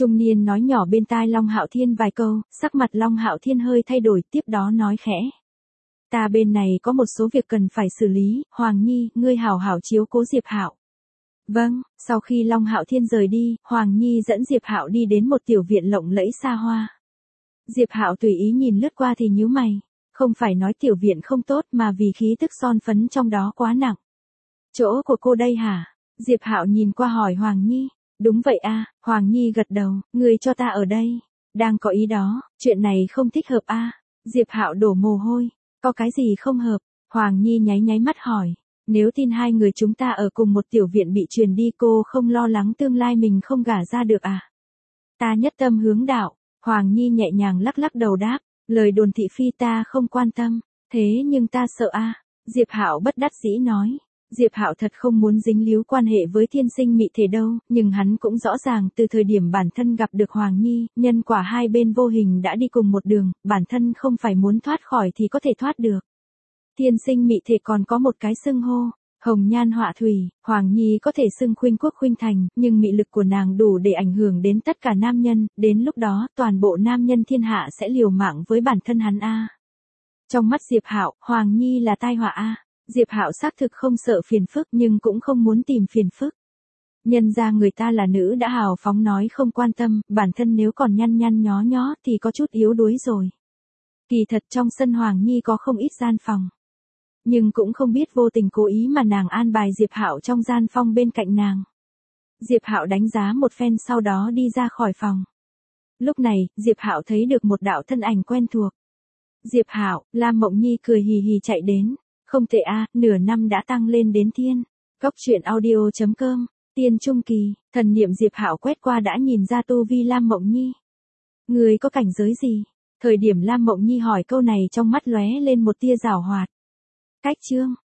Trung niên nói nhỏ bên tai Long Hạo Thiên vài câu, sắc mặt Long Hạo Thiên hơi thay đổi, tiếp đó nói khẽ. Ta bên này có một số việc cần phải xử lý, Hoàng Nhi, ngươi hảo hảo chiếu cố Diệp Hạo. Vâng, sau khi Long Hạo Thiên rời đi, Hoàng Nhi dẫn Diệp Hạo đi đến một tiểu viện lộng lẫy xa hoa. Diệp Hạo tùy ý nhìn lướt qua thì nhíu mày, không phải nói tiểu viện không tốt mà vì khí tức son phấn trong đó quá nặng. Chỗ của cô đây hả? Diệp Hạo nhìn qua hỏi Hoàng Nhi. Đúng vậy a, Hoàng Nhi gật đầu, người cho ta ở đây. Đang có ý đó, chuyện này không thích hợp a. Diệp Hạo đổ mồ hôi, có cái gì không hợp? Hoàng Nhi nháy nháy mắt hỏi, nếu tin hai người chúng ta ở cùng một tiểu viện bị truyền đi cô không lo lắng tương lai mình không gả ra được à? Ta nhất tâm hướng đạo, Hoàng Nhi nhẹ nhàng lắc lắc đầu đáp, lời đồn thị phi ta không quan tâm, thế nhưng ta sợ a. Diệp Hạo bất đắc dĩ nói. Diệp Hạo thật không muốn dính líu quan hệ với thiên sinh mị thể đâu, nhưng hắn cũng rõ ràng từ thời điểm bản thân gặp được Hoàng Nhi, nhân quả hai bên vô hình đã đi cùng một đường, bản thân không phải muốn thoát khỏi thì có thể thoát được. Thiên sinh mị thể còn có một cái xưng hô, hồng nhan họa thủy, Hoàng Nhi có thể xưng khuynh quốc khuynh thành, nhưng mị lực của nàng đủ để ảnh hưởng đến tất cả nam nhân, đến lúc đó toàn bộ nam nhân thiên hạ sẽ liều mạng với bản thân hắn a. Trong mắt Diệp Hạo, Hoàng Nhi là tai họa a. Diệp Hạo xác thực không sợ phiền phức nhưng cũng không muốn tìm phiền phức. Nhân ra người ta là nữ đã hào phóng nói không quan tâm, bản thân nếu còn nhăn nhăn nhó nhó thì có chút yếu đuối rồi. Kỳ thật trong sân Hoàng Nhi có không ít gian phòng. Nhưng cũng không biết vô tình cố ý mà nàng an bài Diệp Hạo trong gian phòng bên cạnh nàng. Diệp Hạo đánh giá một phen sau đó đi ra khỏi phòng. Lúc này, Diệp Hạo thấy được một đạo thân ảnh quen thuộc. Diệp Hạo, Lam Mộng Nhi cười hì hì chạy đến. Không tệ a, nửa năm đã tăng lên đến thiên. Góc truyện audio.com, tiên trung kỳ, thần niệm Diệp Hạo quét qua đã nhìn ra tu vi Lam Mộng Nhi. Người có cảnh giới gì? Thời điểm Lam Mộng Nhi hỏi câu này trong mắt lóe lên một tia giảo hoạt. Cách chương,